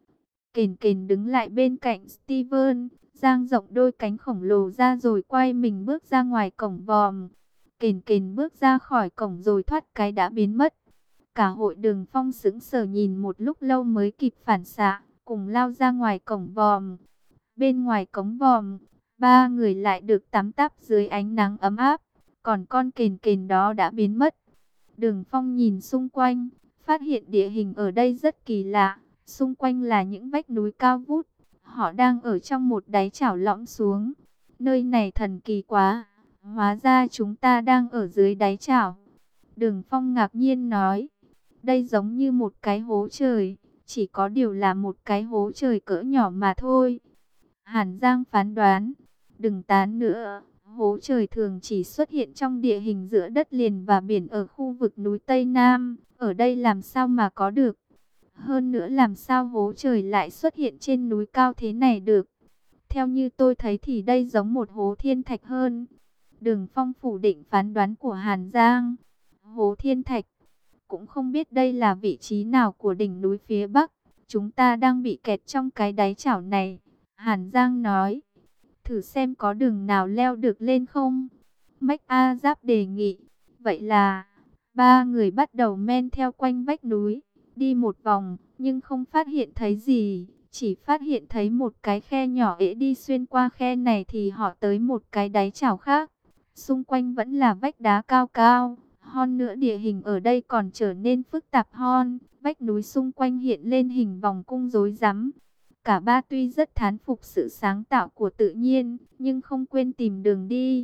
Kền kền đứng lại bên cạnh Steven, dang rộng đôi cánh khổng lồ ra rồi quay mình bước ra ngoài cổng vòm. Kền kền bước ra khỏi cổng rồi thoát cái đã biến mất. Cả hội Đường Phong sững sờ nhìn một lúc lâu mới kịp phản xạ, cùng lao ra ngoài cổng vòm. Bên ngoài cổng vòm, ba người lại được tắm táp dưới ánh nắng ấm áp, còn con kền kền đó đã biến mất. Đường Phong nhìn xung quanh, phát hiện địa hình ở đây rất kỳ lạ. Xung quanh là những vách núi cao vút. Họ đang ở trong một đáy chảo lõm xuống. Nơi này thần kỳ quá. Hóa ra chúng ta đang ở dưới đáy chảo. Đường Phong ngạc nhiên nói. Đây giống như một cái hố trời. Chỉ có điều là một cái hố trời cỡ nhỏ mà thôi. Hàn Giang phán đoán. Đừng tán nữa. Hố trời thường chỉ xuất hiện trong địa hình giữa đất liền và biển ở khu vực núi Tây Nam. Ở đây làm sao mà có được? Hơn nữa làm sao hố trời lại xuất hiện trên núi cao thế này được? Theo như tôi thấy thì đây giống một hố thiên thạch hơn. Đường Phong phủ định phán đoán của Hàn Giang. Hố thiên thạch. Cũng không biết đây là vị trí nào của đỉnh núi phía Bắc. Chúng ta đang bị kẹt trong cái đáy chảo này. Hàn Giang nói. Thử xem có đường nào leo được lên không? Mách A Giáp đề nghị. Vậy là ba người bắt đầu men theo quanh vách núi. Đi một vòng, nhưng không phát hiện thấy gì. Chỉ phát hiện thấy một cái khe nhỏ ế, đi xuyên qua khe này thì họ tới một cái đáy chảo khác. Xung quanh vẫn là vách đá cao cao. Hơn nữa địa hình ở đây còn trở nên phức tạp hơn. Vách núi xung quanh hiện lên hình vòng cung rối rắm. Cả ba tuy rất thán phục sự sáng tạo của tự nhiên, nhưng không quên tìm đường đi.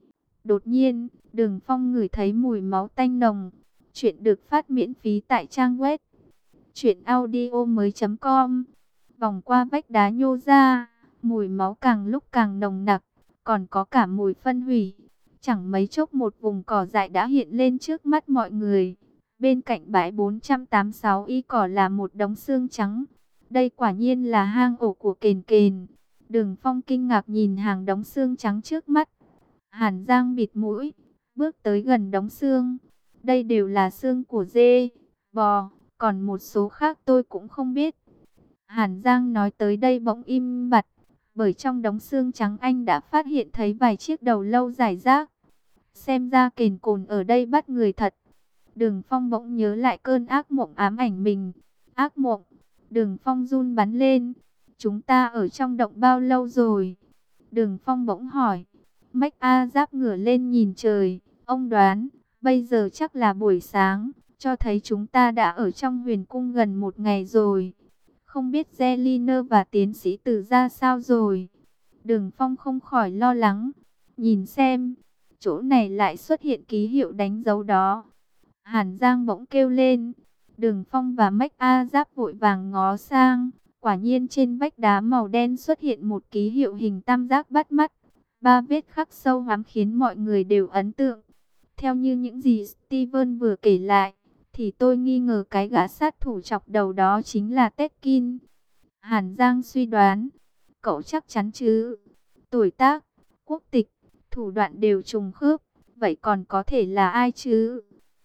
Đột nhiên, Đường Phong ngửi thấy mùi máu tanh nồng. Chuyện được phát miễn phí tại trang web truyện audio mới chấm com. Vòng qua vách đá nhô ra, mùi máu càng lúc càng nồng nặc, còn có cả mùi phân hủy. Chẳng mấy chốc một vùng cỏ dại đã hiện lên trước mắt mọi người. Bên cạnh bãi bốn trăm tám mươi sáu y cỏ là một đống xương trắng. Đây quả nhiên là hang ổ của kền kền. Đường Phong kinh ngạc nhìn hàng đống xương trắng trước mắt. Hàn Giang bịt mũi, bước tới gần đống xương. Đây đều là xương của dê, bò, còn một số khác tôi cũng không biết. Hàn Giang nói tới đây bỗng im bặt, bởi trong đống xương trắng anh đã phát hiện thấy vài chiếc đầu lâu rải rác. Xem ra kền kồn ở đây bắt người thật. Đường Phong bỗng nhớ lại cơn ác mộng ám ảnh mình. Ác mộng? Đường Phong run bắn lên. Chúng ta ở trong động bao lâu rồi? Đường Phong bỗng hỏi. Mách A Giáp ngửa lên nhìn trời. Ông đoán, bây giờ chắc là buổi sáng, cho thấy chúng ta đã ở trong huyền cung gần một ngày rồi. Không biết Zeliner và tiến sĩ Từ ra sao rồi? Đường Phong không khỏi lo lắng. Nhìn xem, chỗ này lại xuất hiện ký hiệu đánh dấu đó. Hàn Giang bỗng kêu lên. Đường Phong và Mách A Giáp vội vàng ngó sang. Quả nhiên trên vách đá màu đen xuất hiện một ký hiệu hình tam giác bắt mắt. Ba vết khắc sâu hoắm khiến mọi người đều ấn tượng. Theo như những gì Steven vừa kể lại, thì tôi nghi ngờ cái gã sát thủ chọc đầu đó chính là Tekin. Hàn Giang suy đoán. Cậu chắc chắn chứ? Tuổi tác, quốc tịch, thủ đoạn đều trùng khớp. Vậy còn có thể là ai chứ?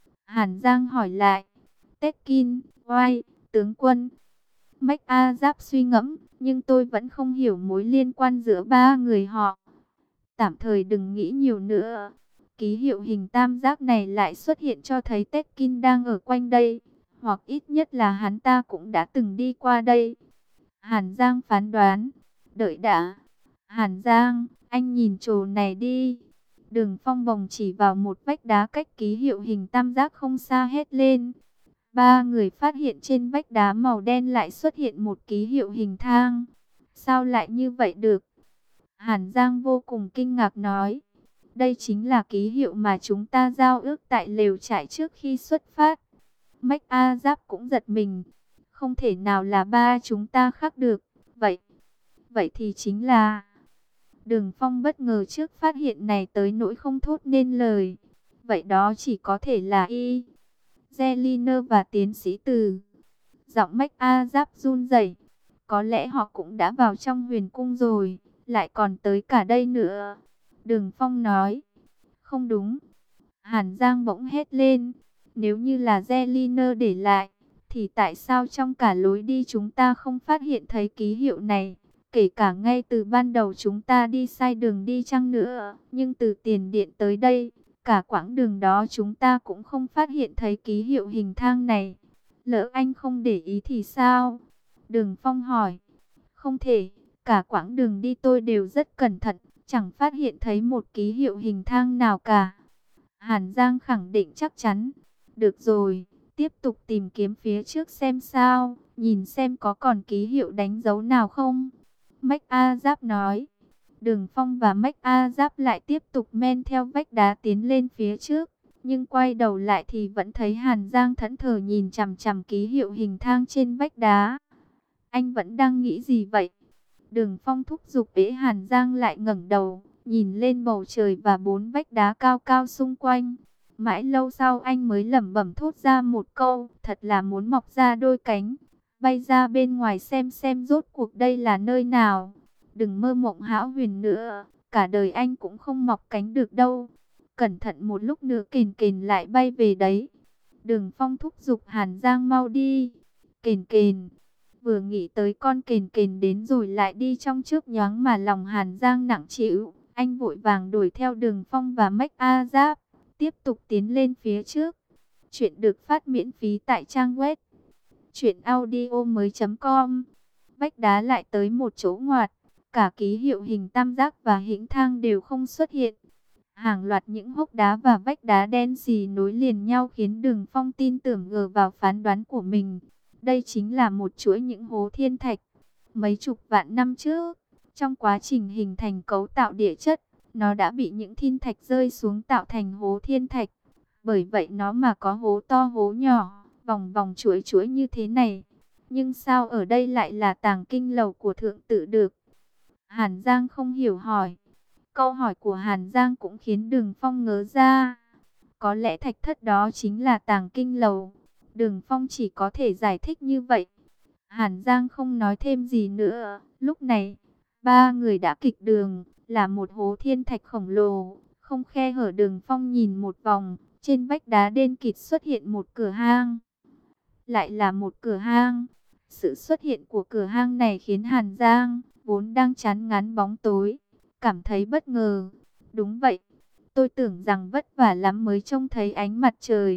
Hàn Giang hỏi lại. Tekin, oai, tướng quân. Mách A Giáp suy ngẫm, nhưng tôi vẫn không hiểu mối liên quan giữa ba người họ. Tạm thời đừng nghĩ nhiều nữa. Ký hiệu hình tam giác này lại xuất hiện cho thấy Tekin đang ở quanh đây. Hoặc ít nhất là hắn ta cũng đã từng đi qua đây. Hàn Giang phán đoán. Đợi đã. Hàn Giang, anh nhìn chỗ này đi. Đường Phong bồng chỉ vào một vách đá cách ký hiệu hình tam giác không xa hét lên. Ba người phát hiện trên vách đá màu đen lại xuất hiện một ký hiệu hình thang. Sao lại như vậy được? Hàn Giang vô cùng kinh ngạc nói. Đây chính là ký hiệu mà chúng ta giao ước tại lều trại trước khi xuất phát. Mách A Giáp cũng giật mình. Không thể nào là ba chúng ta khác được. Vậy, vậy thì chính là... Đường Phong bất ngờ trước phát hiện này tới nỗi không thốt nên lời. Vậy đó chỉ có thể là Y, Zeliner và tiến sĩ Từ. Giọng Mách A Giáp run rẩy. Có lẽ họ cũng đã vào trong huyền cung rồi, lại còn tới cả đây nữa. Đường Phong nói. Không đúng. Hàn Giang bỗng hét lên. Nếu như là Zeliner để lại, thì tại sao trong cả lối đi chúng ta không phát hiện thấy ký hiệu này? Kể cả ngay từ ban đầu chúng ta đi sai đường đi chăng nữa, nhưng từ tiền điện tới đây, cả quãng đường đó chúng ta cũng không phát hiện thấy ký hiệu hình thang này. Lỡ anh không để ý thì sao? Đường Phong hỏi. Không thể, cả quãng đường đi tôi đều rất cẩn thận, chẳng phát hiện thấy một ký hiệu hình thang nào cả. Hàn Giang khẳng định chắc chắn. Được rồi, tiếp tục tìm kiếm phía trước xem sao, nhìn xem có còn ký hiệu đánh dấu nào không. Mách A Giáp nói. Đường Phong và Mách A Giáp lại tiếp tục men theo vách đá tiến lên phía trước. Nhưng quay đầu lại thì vẫn thấy Hàn Giang thẫn thờ nhìn chằm chằm ký hiệu hình thang trên vách đá. Anh vẫn đang nghĩ gì vậy? Đường Phong thúc giục ế Hàn Giang lại ngẩng đầu, nhìn lên bầu trời và bốn vách đá cao cao xung quanh. Mãi lâu sau anh mới lẩm bẩm thốt ra một câu, thật là muốn mọc ra đôi cánh, bay ra bên ngoài xem xem rốt cuộc đây là nơi nào. Đừng mơ mộng hão huyền nữa, cả đời anh cũng không mọc cánh được đâu. Cẩn thận một lúc nữa kền kền lại bay về đấy. Đường Phong thúc giục Hàn Giang mau đi. Kền kền. Vừa nghĩ tới con kền kền đến rồi lại đi trong chớp nhoáng mà lòng Hàn Giang nặng trĩu. Anh vội vàng đuổi theo Đường Phong và Mách A Giáp, tiếp tục tiến lên phía trước. Chuyện được phát miễn phí tại trang web truyện audio mới chấm com. Vách đá lại tới một chỗ ngoặt, cả ký hiệu hình tam giác và hĩnh thang đều không xuất hiện. Hàng loạt những hốc đá và vách đá đen xì nối liền nhau khiến Đường Phong tin tưởng gờ vào phán đoán của mình. Đây chính là một chuỗi những hố thiên thạch. Mấy chục vạn năm trước, trong quá trình hình thành cấu tạo địa chất, nó đã bị những thiên thạch rơi xuống tạo thành hố thiên thạch. Bởi vậy nó mà có hố to hố nhỏ, vòng vòng chuỗi chuỗi như thế này. Nhưng sao ở đây lại là tàng kinh lầu của thượng tự được? Hàn Giang không hiểu hỏi. Câu hỏi của Hàn Giang cũng khiến Đường Phong ngớ ra. Có lẽ thạch thất đó chính là tàng kinh lầu. Đường Phong chỉ có thể giải thích như vậy. Hàn Giang không nói thêm gì nữa. Lúc này, ba người đã kịch đường, là một hố thiên thạch khổng lồ, không khe hở. Đường Phong nhìn một vòng, trên vách đá đen kịt xuất hiện một cửa hang. Lại là một cửa hang. Sự xuất hiện của cửa hang này khiến Hàn Giang, vốn đang chán ngán bóng tối, cảm thấy bất ngờ. Đúng vậy, tôi tưởng rằng vất vả lắm mới trông thấy ánh mặt trời,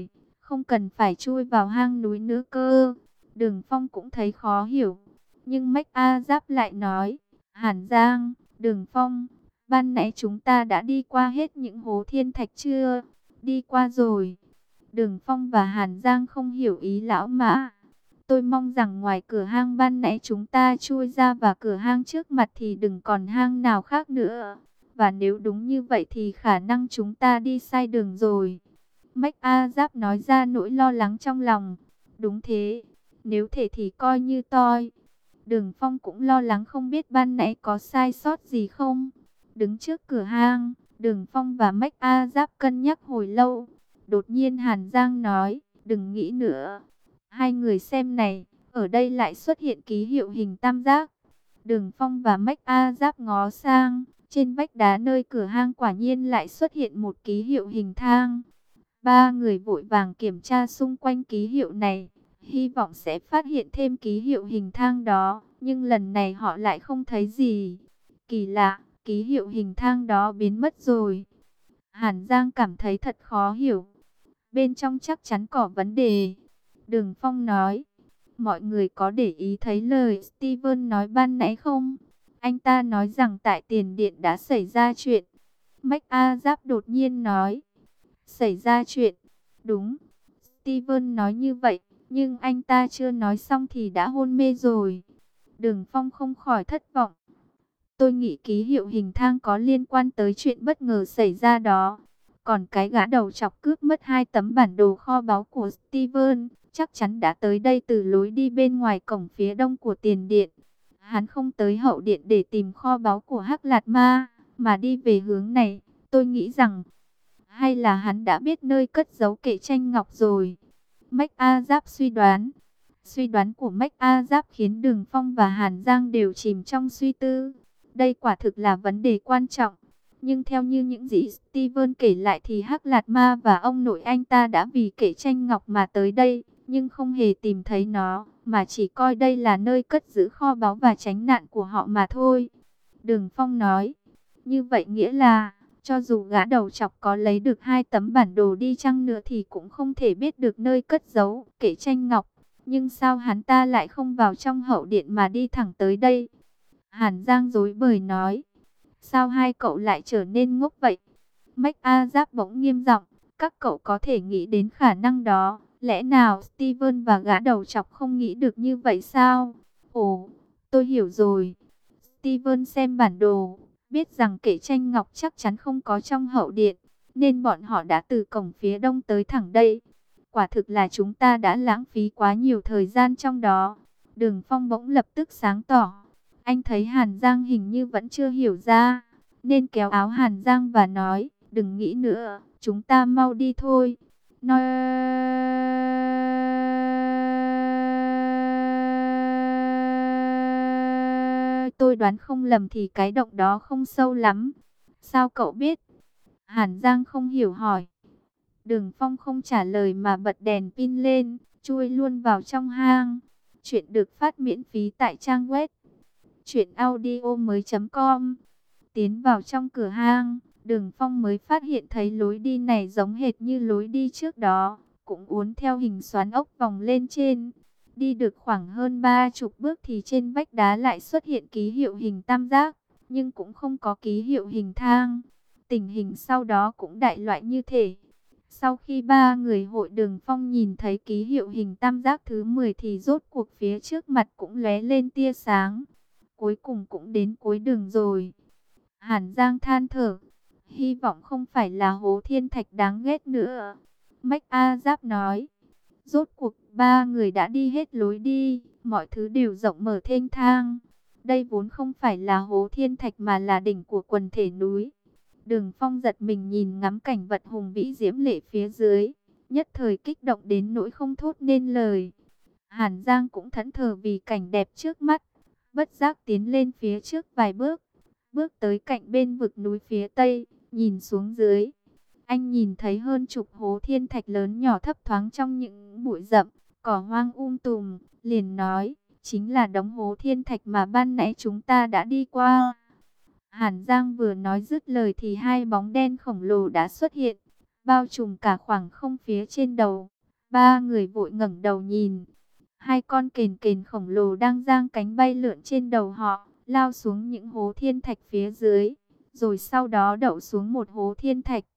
không cần phải chui vào hang núi nữa cơ. Đường Phong cũng thấy khó hiểu, nhưng Mách A Giáp lại nói, Hàn Giang, Đường Phong, ban nãy chúng ta đã đi qua hết những hố thiên thạch chưa? Đi qua rồi. Đường Phong và Hàn Giang không hiểu ý lão Mã. Tôi mong rằng ngoài cửa hang ban nãy chúng ta chui ra và cửa hang trước mặt thì đừng còn hang nào khác nữa. Và nếu đúng như vậy thì khả năng chúng ta đi sai đường rồi. Mách A Giáp nói ra nỗi lo lắng trong lòng. Đúng thế, nếu thể thì coi như toi. Đường Phong cũng lo lắng không biết ban nãy có sai sót gì không. Đứng trước cửa hang, Đường Phong và Mách A Giáp cân nhắc hồi lâu. Đột nhiên Hàn Giang nói, đừng nghĩ nữa. Hai người xem này, ở đây lại xuất hiện ký hiệu hình tam giác. Đường Phong và Mách A Giáp ngó sang, trên vách đá nơi cửa hang quả nhiên lại xuất hiện một ký hiệu hình thang. Ba người vội vàng kiểm tra xung quanh ký hiệu này, hy vọng sẽ phát hiện thêm ký hiệu hình thang đó, nhưng lần này họ lại không thấy gì. Kỳ lạ, ký hiệu hình thang đó biến mất rồi. Hàn Giang cảm thấy thật khó hiểu. Bên trong chắc chắn có vấn đề. Đường Phong nói, mọi người có để ý thấy lời Steven nói ban nãy không? Anh ta nói rằng tại tiền điện đã xảy ra chuyện. Mách A Giáp đột nhiên nói, xảy ra chuyện. Đúng, Steven nói như vậy, nhưng anh ta chưa nói xong thì đã hôn mê rồi. Đường Phong không khỏi thất vọng. Tôi nghĩ ký hiệu hình thang có liên quan tới chuyện bất ngờ xảy ra đó. Còn cái gã đầu chọc cướp mất hai tấm bản đồ kho báu của Steven, chắc chắn đã tới đây từ lối đi bên ngoài cổng phía đông của tiền điện. Hắn không tới hậu điện để tìm kho báu của Hắc Lạt Ma, mà đi về hướng này. Tôi nghĩ rằng, hay là hắn đã biết nơi cất giấu kệ tranh ngọc rồi. Mách A Giáp suy đoán. Suy đoán của Mách A Giáp khiến Đường Phong và Hàn Giang đều chìm trong suy tư. Đây quả thực là vấn đề quan trọng. Nhưng theo như những gì Steven kể lại thì Hắc Lạt Ma và ông nội anh ta đã vì kệ tranh ngọc mà tới đây, nhưng không hề tìm thấy nó, mà chỉ coi đây là nơi cất giữ kho báu và tránh nạn của họ mà thôi. Đường Phong nói, như vậy nghĩa là, cho dù gã đầu chọc có lấy được hai tấm bản đồ đi chăng nữa thì cũng không thể biết được nơi cất giấu kệ tranh ngọc. Nhưng sao hắn ta lại không vào trong hậu điện mà đi thẳng tới đây? Hàn Giang rối bời nói, sao hai cậu lại trở nên ngốc vậy? Mách A Giáp bỗng nghiêm giọng, các cậu có thể nghĩ đến khả năng đó. Lẽ nào Steven và gã đầu chọc không nghĩ được như vậy sao? Ồ, tôi hiểu rồi. Steven xem bản đồ, biết rằng kệ tranh ngọc chắc chắn không có trong hậu điện, nên bọn họ đã từ cổng phía đông tới thẳng đây. Quả thực là chúng ta đã lãng phí quá nhiều thời gian trong đó. Đường Phong bỗng lập tức sáng tỏ. Anh thấy Hàn Giang hình như vẫn chưa hiểu ra, nên kéo áo Hàn Giang và nói, đừng nghĩ nữa, chúng ta mau đi thôi. Nói... Tôi đoán không lầm thì cái động đó không sâu lắm. Sao cậu biết? Hàn Giang không hiểu hỏi. Đường Phong không trả lời mà bật đèn pin lên, chui luôn vào trong hang. Chuyện được phát miễn phí tại trang web truyện audio mới chấm com. Tiến vào trong cửa hang, Đường Phong mới phát hiện thấy lối đi này giống hệt như lối đi trước đó, cũng uốn theo hình xoắn ốc vòng lên trên. Đi được khoảng hơn ba chục bước thì trên vách đá lại xuất hiện ký hiệu hình tam giác, nhưng cũng không có ký hiệu hình thang. Tình hình sau đó cũng đại loại như thể. Sau khi ba người hội Đường Phong nhìn thấy ký hiệu hình tam giác thứ mười thì rốt cuộc phía trước mặt cũng lóe lên tia sáng. Cuối cùng cũng đến cuối đường rồi. Hàn Giang than thở, hy vọng không phải là hố thiên thạch đáng ghét nữa. Mách A Giáp nói, rốt cuộc ba người đã đi hết lối đi, mọi thứ đều rộng mở thênh thang. Đây vốn không phải là hố thiên thạch mà là đỉnh của quần thể núi. Đường Phong giật mình nhìn ngắm cảnh vật hùng vĩ diễm lệ phía dưới, nhất thời kích động đến nỗi không thốt nên lời. Hàn Giang cũng thẫn thờ vì cảnh đẹp trước mắt, bất giác tiến lên phía trước vài bước, bước tới cạnh bên vực núi phía tây, nhìn xuống dưới. Anh nhìn thấy hơn chục hố thiên thạch lớn nhỏ thấp thoáng trong những bụi rậm, cỏ hoang um tùm, liền nói, chính là đống hố thiên thạch mà ban nãy chúng ta đã đi qua. Hàn Giang vừa nói dứt lời thì hai bóng đen khổng lồ đã xuất hiện, bao trùm cả khoảng không phía trên đầu. Ba người vội ngẩng đầu nhìn. Hai con kền kền khổng lồ đang giang cánh bay lượn trên đầu họ, lao xuống những hố thiên thạch phía dưới, rồi sau đó đậu xuống một hố thiên thạch.